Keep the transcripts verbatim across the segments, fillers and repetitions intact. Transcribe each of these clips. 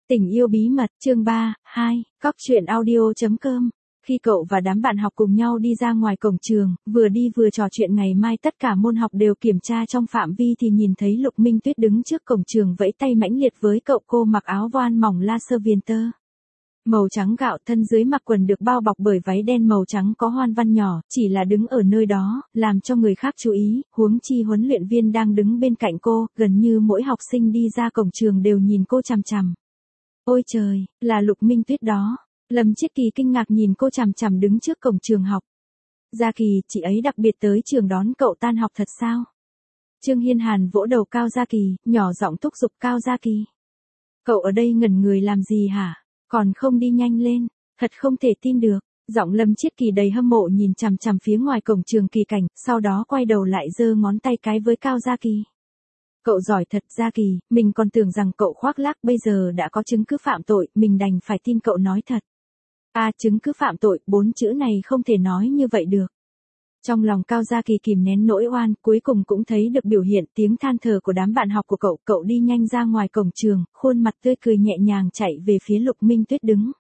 Tình yêu bí mật, chương ba, hai, cóc truyện audio chấm com. Khi cậu và đám bạn học cùng nhau đi ra ngoài cổng trường, vừa đi vừa trò chuyện ngày mai tất cả môn học đều kiểm tra trong phạm vi thì nhìn thấy Lục Minh Tuyết đứng trước cổng trường vẫy tay mãnh liệt với cậu. Cô mặc áo voan mỏng laser viền tơ màu trắng gạo, thân dưới mặc quần được bao bọc bởi váy đen màu trắng có hoan văn nhỏ, chỉ là đứng ở nơi đó, làm cho người khác chú ý, huống chi huấn luyện viên đang đứng bên cạnh cô, gần như mỗi học sinh đi ra cổng trường đều nhìn cô chằm chằm. Ôi trời, là Lục Minh Tuyết đó. Lâm Chiết Kỳ kinh ngạc nhìn cô chằm chằm đứng trước cổng trường học. Gia Kỳ, chị ấy đặc biệt tới trường đón cậu tan học thật sao? Trương Hiên Hàn vỗ đầu Cao Gia Kỳ, nhỏ giọng thúc giục Cao Gia Kỳ. Cậu ở đây ngẩn người làm gì hả? Còn không đi nhanh lên, thật không thể tin được. Giọng Lâm Chiết Kỳ đầy hâm mộ nhìn chằm chằm phía ngoài cổng trường Kỳ Cảnh, sau đó quay đầu lại giơ ngón tay cái với Cao Gia Kỳ. Cậu giỏi thật Gia Kỳ, mình còn tưởng rằng cậu khoác lác, bây giờ đã có chứng cứ phạm tội, mình đành phải tin cậu nói thật. À, chứng cứ phạm tội, bốn chữ này không thể nói như vậy được. Trong lòng Cao Gia Kỳ kìm nén nỗi oan, cuối cùng cũng thấy được biểu hiện tiếng than thở của đám bạn học của cậu. Cậu đi nhanh ra ngoài cổng trường, khuôn mặt tươi cười nhẹ nhàng chạy về phía Lục Minh Tuyết đứng.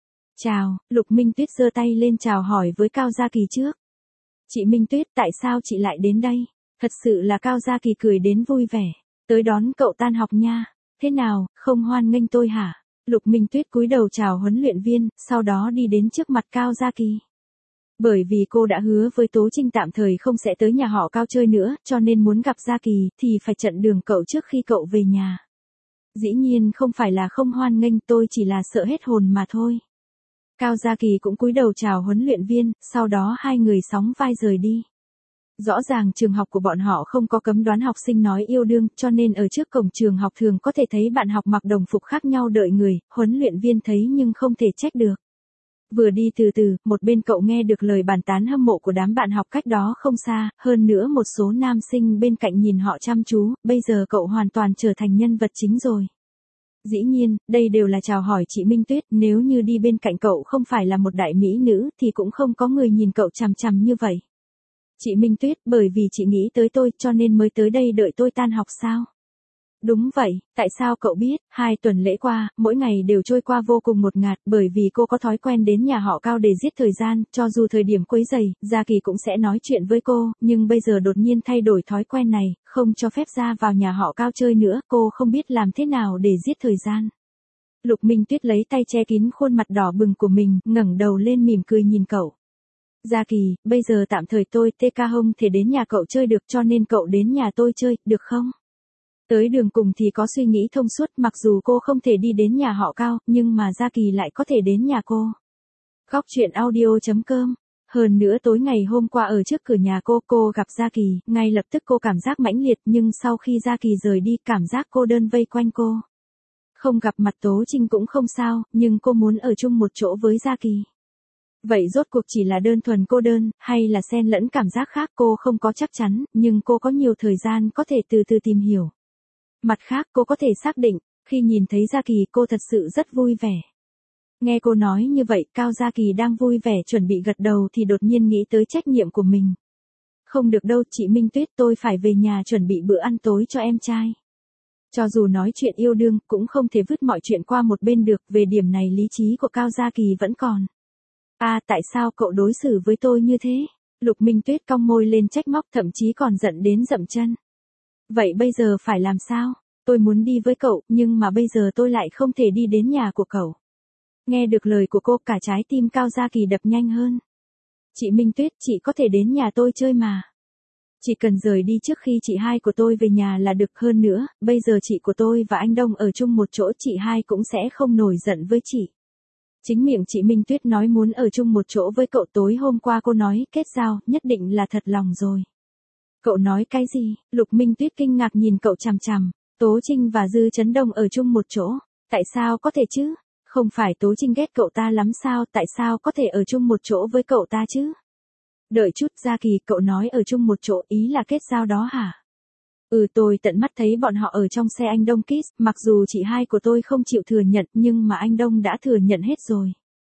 Chào, Lục Minh Tuyết giơ tay lên chào hỏi với Cao Gia Kỳ trước. Chị Minh Tuyết, tại sao chị lại đến đây? Thật sự là Cao Gia Kỳ cười đến vui vẻ. Tới đón cậu tan học nha. Thế nào, không hoan nghênh tôi hả? Lục Minh Tuyết cúi đầu chào huấn luyện viên, sau đó đi đến trước mặt Cao Gia Kỳ. Bởi vì cô đã hứa với Tố Trinh tạm thời không sẽ tới nhà họ Cao chơi nữa, cho nên muốn gặp Gia Kỳ thì phải chặn đường cậu trước khi cậu về nhà. Dĩ nhiên không phải là không hoan nghênh, tôi chỉ là sợ hết hồn mà thôi. Cao Gia Kỳ cũng cúi đầu chào huấn luyện viên, sau đó hai người sóng vai rời đi. Rõ ràng trường học của bọn họ không có cấm đoán học sinh nói yêu đương, cho nên ở trước cổng trường học thường có thể thấy bạn học mặc đồng phục khác nhau đợi người, huấn luyện viên thấy nhưng không thể trách được. Vừa đi từ từ, một bên cậu nghe được lời bàn tán hâm mộ của đám bạn học cách đó không xa, hơn nữa một số nam sinh bên cạnh nhìn họ chăm chú, bây giờ cậu hoàn toàn trở thành nhân vật chính rồi. Dĩ nhiên, đây đều là chào hỏi chị Minh Tuyết, nếu như đi bên cạnh cậu không phải là một đại mỹ nữ thì cũng không có người nhìn cậu chằm chằm như vậy. Chị Minh Tuyết, bởi vì chị nghĩ tới tôi cho nên mới tới đây đợi tôi tan học sao? Đúng vậy, tại sao cậu biết, hai tuần lễ qua, mỗi ngày đều trôi qua vô cùng ngột ngạt, bởi vì cô có thói quen đến nhà họ Cao để giết thời gian, cho dù thời điểm quấy rầy, Gia Kỳ cũng sẽ nói chuyện với cô, nhưng bây giờ đột nhiên thay đổi thói quen này, không cho phép ra vào nhà họ Cao chơi nữa, cô không biết làm thế nào để giết thời gian. Lục Minh Tuyết lấy tay che kín khuôn mặt đỏ bừng của mình, ngẩng đầu lên mỉm cười nhìn cậu. Gia Kỳ, bây giờ tạm thời tôi tê ca không thể đến nhà cậu chơi được cho nên cậu đến nhà tôi chơi, được không? Tới đường cùng thì có suy nghĩ thông suốt, mặc dù cô không thể đi đến nhà họ Cao, nhưng mà Gia Kỳ lại có thể đến nhà cô. Cóc truyện audio chấm com. Hơn nữa tối ngày hôm qua ở trước cửa nhà cô, cô gặp Gia Kỳ, ngay lập tức cô cảm giác mãnh liệt, nhưng sau khi Gia Kỳ rời đi, cảm giác cô đơn vây quanh cô. Không gặp mặt Tố Trinh cũng không sao, nhưng cô muốn ở chung một chỗ với Gia Kỳ. Vậy rốt cuộc chỉ là đơn thuần cô đơn, hay là xen lẫn cảm giác khác, cô không có chắc chắn, nhưng cô có nhiều thời gian có thể từ từ tìm hiểu. Mặt khác cô có thể xác định, khi nhìn thấy Gia Kỳ cô thật sự rất vui vẻ. Nghe cô nói như vậy, Cao Gia Kỳ đang vui vẻ chuẩn bị gật đầu thì đột nhiên nghĩ tới trách nhiệm của mình. Không được đâu chị Minh Tuyết, tôi phải về nhà chuẩn bị bữa ăn tối cho em trai. Cho dù nói chuyện yêu đương, cũng không thể vứt mọi chuyện qua một bên được, về điểm này lý trí của Cao Gia Kỳ vẫn còn. À, tại sao cậu đối xử với tôi như thế? Lục Minh Tuyết cong môi lên trách móc, thậm chí còn giận đến dậm chân. Vậy bây giờ phải làm sao? Tôi muốn đi với cậu, nhưng mà bây giờ tôi lại không thể đi đến nhà của cậu. Nghe được lời của cô, cả trái tim Cao Gia Kỳ đập nhanh hơn. Chị Minh Tuyết, chị có thể đến nhà tôi chơi mà. Chỉ cần rời đi trước khi chị hai của tôi về nhà là được, hơn nữa, bây giờ chị của tôi và anh Đông ở chung một chỗ, chị hai cũng sẽ không nổi giận với chị. Chính miệng chị Minh Tuyết nói muốn ở chung một chỗ với cậu, tối hôm qua cô nói kết giao, nhất định là thật lòng rồi. Cậu nói cái gì? Lục Minh Tuyết kinh ngạc nhìn cậu chằm chằm. Tố Trinh và Dư Chấn Đông ở chung một chỗ. Tại sao có thể chứ? Không phải Tố Trinh ghét cậu ta lắm sao? Tại sao có thể ở chung một chỗ với cậu ta chứ? Đợi chút, Gia Kỳ, cậu nói ở chung một chỗ ý là kết giao đó hả? Ừ, tôi tận mắt thấy bọn họ ở trong xe anh Đông Kiss, mặc dù chị hai của tôi không chịu thừa nhận nhưng mà anh Đông đã thừa nhận hết rồi.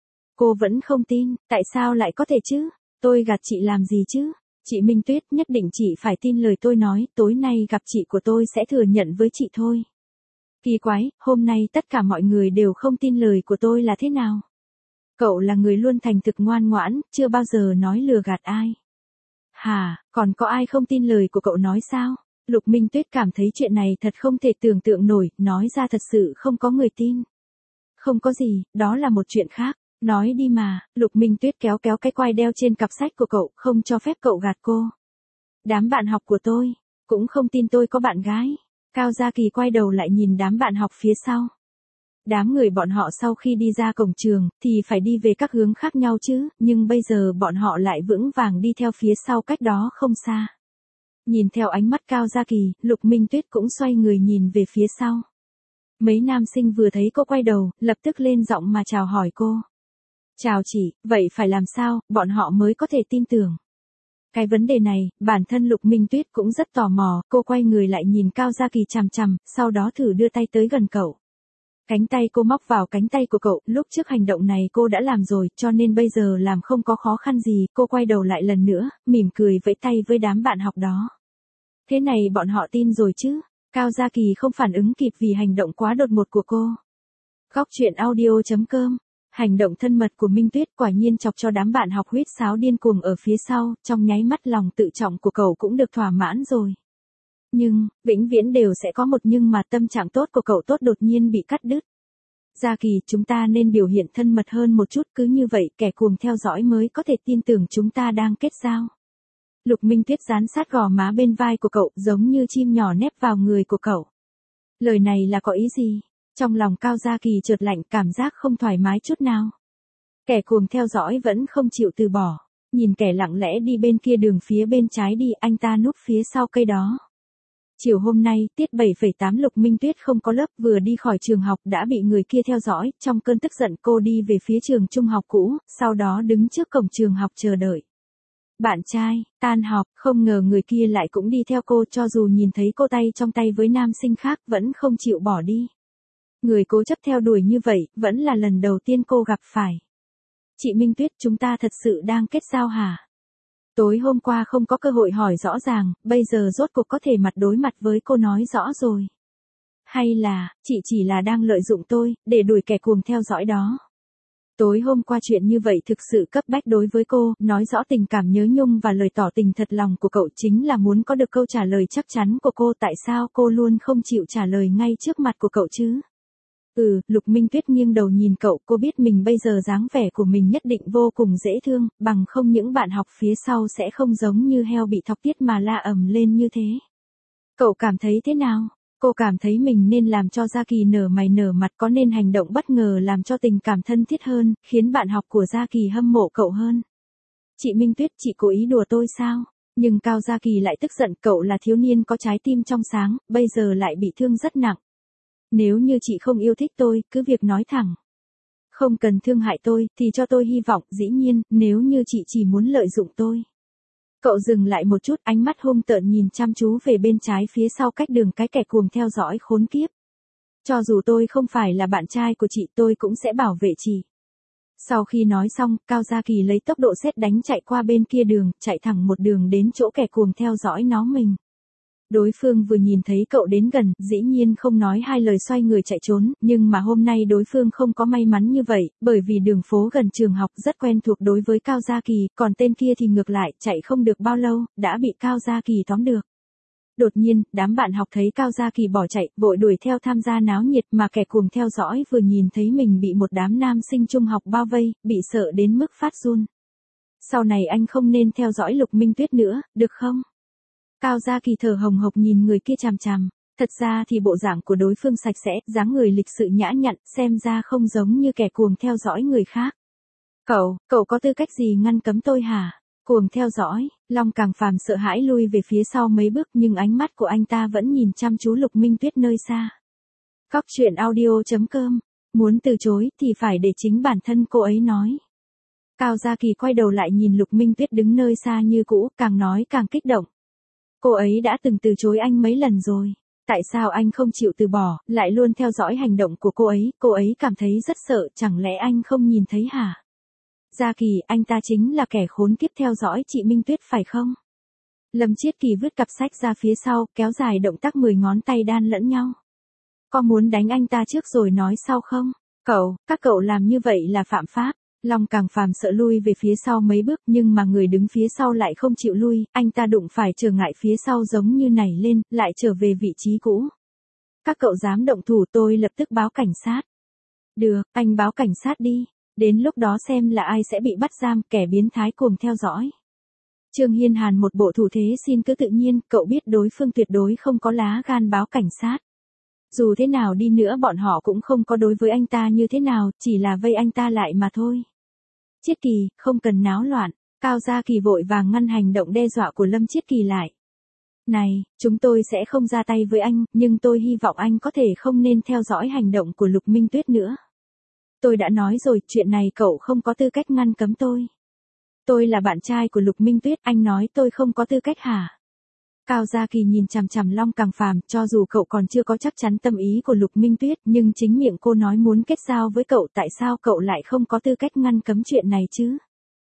Cô vẫn không tin, tại sao lại có thể chứ? Tôi gạt chị làm gì chứ? Chị Minh Tuyết, nhất định chị phải tin lời tôi nói, tối nay gặp chị của tôi sẽ thừa nhận với chị thôi. Kỳ quái, hôm nay tất cả mọi người đều không tin lời của tôi là thế nào? Cậu là người luôn thành thực ngoan ngoãn, chưa bao giờ nói lừa gạt ai. Hả, còn có ai không tin lời của cậu nói sao? Lục Minh Tuyết cảm thấy chuyện này thật không thể tưởng tượng nổi, nói ra thật sự không có người tin. Không có gì, đó là một chuyện khác. Nói đi mà, Lục Minh Tuyết kéo kéo cái quai đeo trên cặp sách của cậu, không cho phép cậu gạt cô. Đám bạn học của tôi, cũng không tin tôi có bạn gái. Cao Gia Kỳ quay đầu lại nhìn đám bạn học phía sau. Đám người bọn họ sau khi đi ra cổng trường, thì phải đi về các hướng khác nhau chứ, nhưng bây giờ bọn họ lại vững vàng đi theo phía sau cách đó không xa. Nhìn theo ánh mắt Cao Gia Kỳ, Lục Minh Tuyết cũng xoay người nhìn về phía sau. Mấy nam sinh vừa thấy cô quay đầu, lập tức lên giọng mà chào hỏi cô. Chào chị, vậy phải làm sao, bọn họ mới có thể tin tưởng. Cái vấn đề này, bản thân Lục Minh Tuyết cũng rất tò mò, cô quay người lại nhìn Cao Gia Kỳ chằm chằm, sau đó thử đưa tay tới gần cậu. Cánh tay cô móc vào cánh tay của cậu, lúc trước hành động này cô đã làm rồi, cho nên bây giờ làm không có khó khăn gì, cô quay đầu lại lần nữa, mỉm cười vẫy tay với đám bạn học đó. Thế này bọn họ tin rồi chứ? Cao Gia Kỳ không phản ứng kịp vì hành động quá đột ngột của cô. Góc truyện audio chấm com. Hành động thân mật của Minh Tuyết quả nhiên chọc cho đám bạn học huýt sáo điên cuồng ở phía sau, trong nháy mắt lòng tự trọng của cậu cũng được thỏa mãn rồi. Nhưng, vĩnh viễn đều sẽ có một nhưng mà tâm trạng tốt của cậu tốt đột nhiên bị cắt đứt. Gia Kỳ, chúng ta nên biểu hiện thân mật hơn một chút, cứ như vậy kẻ cuồng theo dõi mới có thể tin tưởng chúng ta đang kết giao. Lục Minh Tuyết dán sát gò má bên vai của cậu, giống như chim nhỏ nép vào người của cậu. Lời này là có ý gì? Trong lòng Cao Gia Kỳ chợt lạnh, cảm giác không thoải mái chút nào. Kẻ cuồng theo dõi vẫn không chịu từ bỏ. Nhìn kẻ lặng lẽ đi bên kia đường phía bên trái đi, anh ta núp phía sau cây đó. Chiều hôm nay, tiết bảy phẩy tám Lục Minh Tuyết không có lớp, vừa đi khỏi trường học đã bị người kia theo dõi, trong cơn tức giận cô đi về phía trường trung học cũ, sau đó đứng trước cổng trường học chờ đợi. Bạn trai, tan học, không ngờ người kia lại cũng đi theo cô, cho dù nhìn thấy cô tay trong tay với nam sinh khác vẫn không chịu bỏ đi. Người cố chấp theo đuổi như vậy, vẫn là lần đầu tiên cô gặp phải. Chị Minh Tuyết, chúng ta thật sự đang kết giao hả? Tối hôm qua không có cơ hội hỏi rõ ràng, bây giờ rốt cuộc có thể mặt đối mặt với cô nói rõ rồi. Hay là, chị chỉ là đang lợi dụng tôi, để đuổi kẻ cuồng theo dõi đó. Tối hôm qua chuyện như vậy thực sự cấp bách đối với cô, nói rõ tình cảm nhớ nhung và lời tỏ tình thật lòng của cậu chính là muốn có được câu trả lời chắc chắn của cô, tại sao cô luôn không chịu trả lời ngay trước mặt của cậu chứ? Ừ, Lục Minh Tuyết nghiêng đầu nhìn cậu, cô biết mình bây giờ dáng vẻ của mình nhất định vô cùng dễ thương, bằng không những bạn học phía sau sẽ không giống như heo bị thọc tiết mà la ầm lên như thế. Cậu cảm thấy thế nào? Cô cảm thấy mình nên làm cho Gia Kỳ nở mày nở mặt, có nên hành động bất ngờ làm cho tình cảm thân thiết hơn, khiến bạn học của Gia Kỳ hâm mộ cậu hơn. Chị Minh Tuyết, chị cố ý đùa tôi sao? Nhưng Cao Gia Kỳ lại tức giận, cậu là thiếu niên có trái tim trong sáng, bây giờ lại bị thương rất nặng. Nếu như chị không yêu thích tôi, cứ việc nói thẳng. Không cần thương hại tôi, thì cho tôi hy vọng, dĩ nhiên, nếu như chị chỉ muốn lợi dụng tôi. Cậu dừng lại một chút, ánh mắt hung tợn nhìn chăm chú về bên trái phía sau cách đường cái kẻ cuồng theo dõi khốn kiếp. Cho dù tôi không phải là bạn trai của chị, tôi cũng sẽ bảo vệ chị. Sau khi nói xong, Cao Gia Kỳ lấy tốc độ sét đánh chạy qua bên kia đường, chạy thẳng một đường đến chỗ kẻ cuồng theo dõi nó mình. Đối phương vừa nhìn thấy cậu đến gần, dĩ nhiên không nói hai lời xoay người chạy trốn, nhưng mà hôm nay đối phương không có may mắn như vậy, bởi vì đường phố gần trường học rất quen thuộc đối với Cao Gia Kỳ, còn tên kia thì ngược lại, chạy không được bao lâu, đã bị Cao Gia Kỳ tóm được. Đột nhiên, đám bạn học thấy Cao Gia Kỳ bỏ chạy, vội đuổi theo tham gia náo nhiệt, mà kẻ cuồng theo dõi vừa nhìn thấy mình bị một đám nam sinh trung học bao vây, bị sợ đến mức phát run. Sau này anh không nên theo dõi Lục Minh Tuyết nữa, được không? Cao Gia Kỳ thở hồng hộc nhìn người kia chằm chằm, thật ra thì bộ dạng của đối phương sạch sẽ, dáng người lịch sự nhã nhặn, xem ra không giống như kẻ cuồng theo dõi người khác. Cậu, cậu có tư cách gì ngăn cấm tôi hả? Cuồng theo dõi, Long Càng Phàm sợ hãi lui về phía sau mấy bước, nhưng ánh mắt của anh ta vẫn nhìn chăm chú Lục Minh Tuyết nơi xa. Góc truyện audio chấm com, muốn từ chối thì phải để chính bản thân cô ấy nói. Cao Gia Kỳ quay đầu lại nhìn Lục Minh Tuyết đứng nơi xa như cũ, càng nói càng kích động. Cô ấy đã từng từ chối anh mấy lần rồi. Tại sao anh không chịu từ bỏ, lại luôn theo dõi hành động của cô ấy, cô ấy cảm thấy rất sợ, chẳng lẽ anh không nhìn thấy hả? Gia Kỳ, anh ta chính là kẻ khốn kiếp theo dõi chị Minh Tuyết phải không? Lâm Chiết Kỳ vứt cặp sách ra phía sau, kéo dài động tác mười ngón tay đan lẫn nhau. Có muốn đánh anh ta trước rồi nói sau không? Cậu, các cậu làm như vậy là phạm pháp. Long Càng Phàm sợ lui về phía sau mấy bước nhưng mà người đứng phía sau lại không chịu lui, anh ta đụng phải trở ngại phía sau giống như nảy lên, lại trở về vị trí cũ. Các cậu dám động thủ tôi lập tức báo cảnh sát. Được, anh báo cảnh sát đi, đến lúc đó xem là ai sẽ bị bắt giam, kẻ biến thái cuồng theo dõi. Trương Hiên Hàn một bộ thủ thế xin cứ tự nhiên, cậu biết đối phương tuyệt đối không có lá gan báo cảnh sát. Dù thế nào đi nữa bọn họ cũng không có đối với anh ta như thế nào, chỉ là vây anh ta lại mà thôi. Chiết Kỳ, không cần náo loạn, Cao Gia Kỳ vội vàng ngăn hành động đe dọa của Lâm Chiết Kỳ lại. Này, chúng tôi sẽ không ra tay với anh, nhưng tôi hy vọng anh có thể không nên theo dõi hành động của Lục Minh Tuyết nữa. Tôi đã nói rồi, chuyện này cậu không có tư cách ngăn cấm tôi. Tôi là bạn trai của Lục Minh Tuyết, anh nói tôi không có tư cách hả? Cao Gia Kỳ nhìn chằm chằm Long Càng Phàm, cho dù cậu còn chưa có chắc chắn tâm ý của Lục Minh Tuyết, nhưng chính miệng cô nói muốn kết giao với cậu, tại sao cậu lại không có tư cách ngăn cấm chuyện này chứ?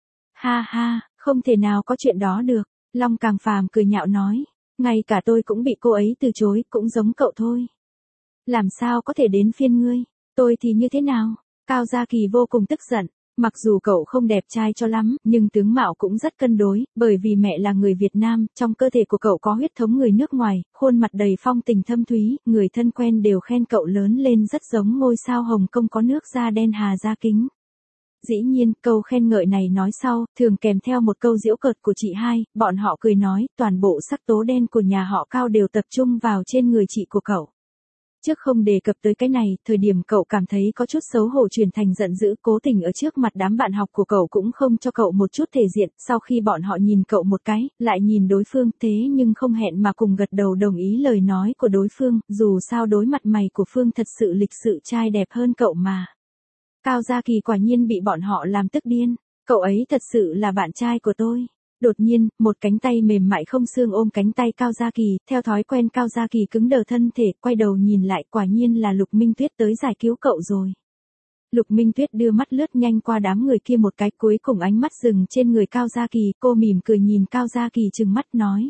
Ha ha, không thể nào có chuyện đó được, Long Càng Phàm cười nhạo nói, ngay cả tôi cũng bị cô ấy từ chối, cũng giống cậu thôi. Làm sao có thể đến phiên ngươi, tôi thì như thế nào? Cao Gia Kỳ vô cùng tức giận. Mặc dù cậu không đẹp trai cho lắm, nhưng tướng mạo cũng rất cân đối, bởi vì mẹ là người Việt Nam, trong cơ thể của cậu có huyết thống người nước ngoài, khuôn mặt đầy phong tình thâm thúy, người thân quen đều khen cậu lớn lên rất giống ngôi sao Hồng Kông có nước da đen Hà Gia Kính. Dĩ nhiên, câu khen ngợi này nói sau, thường kèm theo một câu giễu cợt của chị hai, bọn họ cười nói, toàn bộ sắc tố đen của nhà họ Cao đều tập trung vào trên người chị của cậu. Trước không đề cập tới cái này, thời điểm cậu cảm thấy có chút xấu hổ chuyển thành giận dữ, cố tình ở trước mặt đám bạn học của cậu cũng không cho cậu một chút thể diện, sau khi bọn họ nhìn cậu một cái, lại nhìn đối phương, thế nhưng không hẹn mà cùng gật đầu đồng ý lời nói của đối phương, dù sao đối mặt mày của Phương thật sự lịch sự trai đẹp hơn cậu mà. Cao Gia Kỳ quả nhiên bị bọn họ làm tức điên, cậu ấy thật sự là bạn trai của tôi. Đột nhiên, một cánh tay mềm mại không xương ôm cánh tay Cao Gia Kỳ, theo thói quen Cao Gia Kỳ cứng đờ thân thể, quay đầu nhìn lại, quả nhiên là Lục Minh Tuyết tới giải cứu cậu rồi. Lục Minh Tuyết đưa mắt lướt nhanh qua đám người kia một cái, cuối cùng ánh mắt dừng trên người Cao Gia Kỳ, cô mỉm cười nhìn Cao Gia Kỳ trừng mắt nói.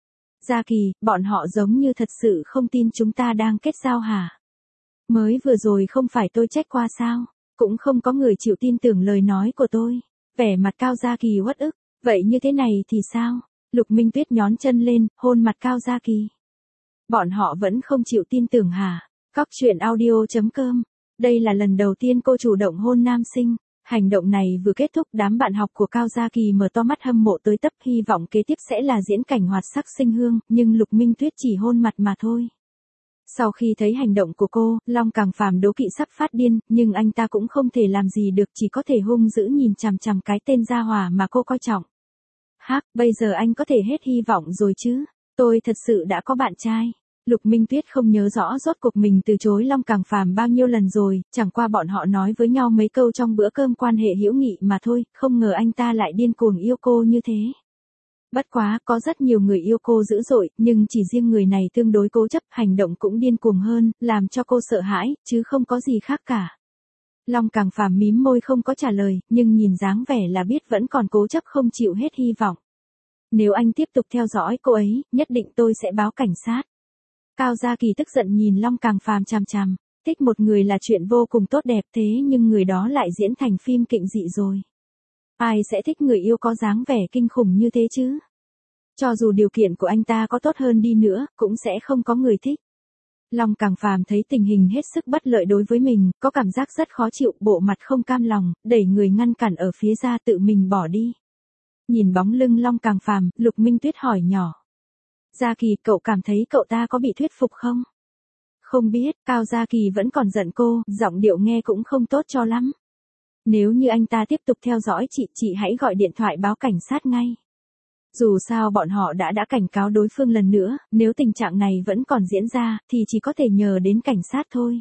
Gia Kỳ, bọn họ giống như thật sự không tin chúng ta đang kết giao hả? Mới vừa rồi không phải tôi check qua sao? Cũng không có người chịu tin tưởng lời nói của tôi. Vẻ mặt Cao Gia Kỳ uất ức. Vậy như thế này thì sao? Lục Minh Tuyết nhón chân lên, hôn mặt Cao Gia Kỳ. Bọn họ vẫn không chịu tin tưởng hả? Cóc truyện audio chấm com. Đây là lần đầu tiên cô chủ động hôn nam sinh. Hành động này vừa kết thúc, đám bạn học của Cao Gia Kỳ mở to mắt hâm mộ tới tấp, hy vọng kế tiếp sẽ là diễn cảnh hoạt sắc sinh hương, nhưng Lục Minh Tuyết chỉ hôn mặt mà thôi. Sau khi thấy hành động của cô, Long Càng Phàm đố kỵ sắp phát điên, nhưng anh ta cũng không thể làm gì được, chỉ có thể hung dữ nhìn chằm chằm cái tên gia hỏa mà cô coi trọng. Hắc, bây giờ anh có thể hết hy vọng rồi chứ? Tôi thật sự đã có bạn trai. Lục Minh Tuyết không nhớ rõ rốt cuộc mình từ chối Long Càng Phàm bao nhiêu lần rồi, chẳng qua bọn họ nói với nhau mấy câu trong bữa cơm quan hệ hữu nghị mà thôi, không ngờ anh ta lại điên cuồng yêu cô như thế. Bất quá, có rất nhiều người yêu cô dữ dội, nhưng chỉ riêng người này tương đối cố chấp, hành động cũng điên cuồng hơn, làm cho cô sợ hãi, chứ không có gì khác cả. Long Càng Phàm mím môi không có trả lời, nhưng nhìn dáng vẻ là biết vẫn còn cố chấp không chịu hết hy vọng. Nếu anh tiếp tục theo dõi cô ấy, nhất định tôi sẽ báo cảnh sát. Cao Gia Kỳ tức giận nhìn Long Càng Phàm chằm chằm, thích một người là chuyện vô cùng tốt đẹp, thế nhưng người đó lại diễn thành phim kịnh dị rồi. Ai sẽ thích người yêu có dáng vẻ kinh khủng như thế chứ? Cho dù điều kiện của anh ta có tốt hơn đi nữa, cũng sẽ không có người thích. Long Càng Phàm thấy tình hình hết sức bất lợi đối với mình, có cảm giác rất khó chịu, bộ mặt không cam lòng, đẩy người ngăn cản ở phía ra tự mình bỏ đi. Nhìn bóng lưng Long Càng Phàm, Lục Minh Tuyết hỏi nhỏ. Gia Kỳ, cậu cảm thấy cậu ta có bị thuyết phục không? Không biết, Cao Gia Kỳ vẫn còn giận cô, giọng điệu nghe cũng không tốt cho lắm. Nếu như anh ta tiếp tục theo dõi chị, chị hãy gọi điện thoại báo cảnh sát ngay. Dù sao bọn họ đã đã cảnh cáo đối phương lần nữa, nếu tình trạng này vẫn còn diễn ra, thì chỉ có thể nhờ đến cảnh sát thôi.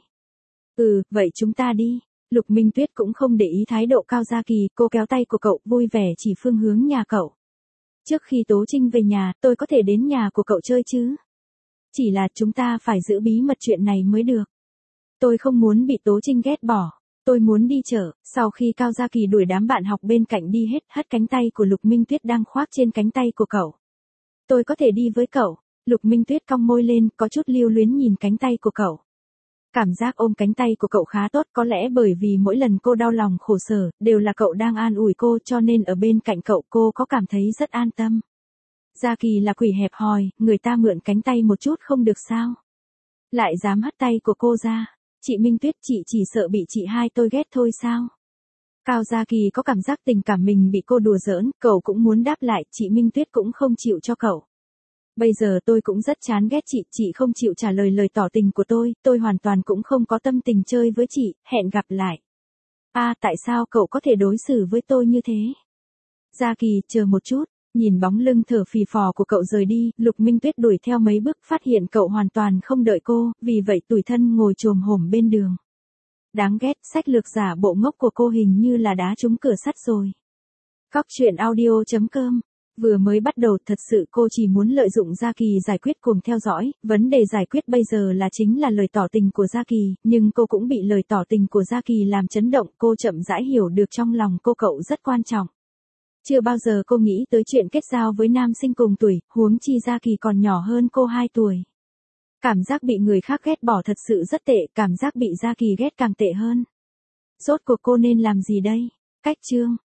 Ừ, vậy chúng ta đi. Lục Minh Tuyết cũng không để ý thái độ Cao Gia Kỳ, cô kéo tay của cậu, vui vẻ chỉ phương hướng nhà cậu. Trước khi Tố Trinh về nhà, tôi có thể đến nhà của cậu chơi chứ? Chỉ là chúng ta phải giữ bí mật chuyện này mới được. Tôi không muốn bị Tố Trinh ghét bỏ. Tôi muốn đi chợ. Sau khi Cao Gia Kỳ đuổi đám bạn học bên cạnh đi hết, hất cánh tay của Lục Minh Tuyết đang khoác trên cánh tay của cậu. Tôi có thể đi với cậu. Lục Minh Tuyết cong môi lên, có chút lưu luyến nhìn cánh tay của cậu. Cảm giác ôm cánh tay của cậu khá tốt, có lẽ bởi vì mỗi lần cô đau lòng khổ sở, đều là cậu đang an ủi cô, cho nên ở bên cạnh cậu cô có cảm thấy rất an tâm. Gia Kỳ là quỷ hẹp hòi, người ta mượn cánh tay một chút không được sao? Lại dám hất tay của cô ra. Chị Minh Tuyết, chị chỉ sợ bị chị hai tôi ghét thôi sao? Cao Gia Kỳ có cảm giác tình cảm mình bị cô đùa giỡn, cậu cũng muốn đáp lại, chị Minh Tuyết cũng không chịu cho cậu. Bây giờ tôi cũng rất chán ghét chị, chị không chịu trả lời lời tỏ tình của tôi, tôi hoàn toàn cũng không có tâm tình chơi với chị, hẹn gặp lại. À, tại sao cậu có thể đối xử với tôi như thế? Gia Kỳ, chờ một chút, nhìn bóng lưng thở phì phò của cậu rời đi, Lục Minh Tuyết đuổi theo mấy bước phát hiện cậu hoàn toàn không đợi cô, vì vậy tủi thân ngồi chồm hổm bên đường. Đáng ghét, sách lược giả bộ ngốc của cô hình như là đá trúng cửa sắt rồi. Cóc truyện audio chấm com. Vừa mới bắt đầu thật sự cô chỉ muốn lợi dụng Gia Kỳ giải quyết cùng theo dõi, vấn đề giải quyết bây giờ là chính là lời tỏ tình của Gia Kỳ, nhưng cô cũng bị lời tỏ tình của Gia Kỳ làm chấn động, cô chậm rãi hiểu được trong lòng cô cậu rất quan trọng. Chưa bao giờ cô nghĩ tới chuyện kết giao với nam sinh cùng tuổi, huống chi Gia Kỳ còn nhỏ hơn cô hai tuổi. Cảm giác bị người khác ghét bỏ thật sự rất tệ, cảm giác bị Gia Kỳ ghét càng tệ hơn. Rốt cuộc cô nên làm gì đây? Cách chương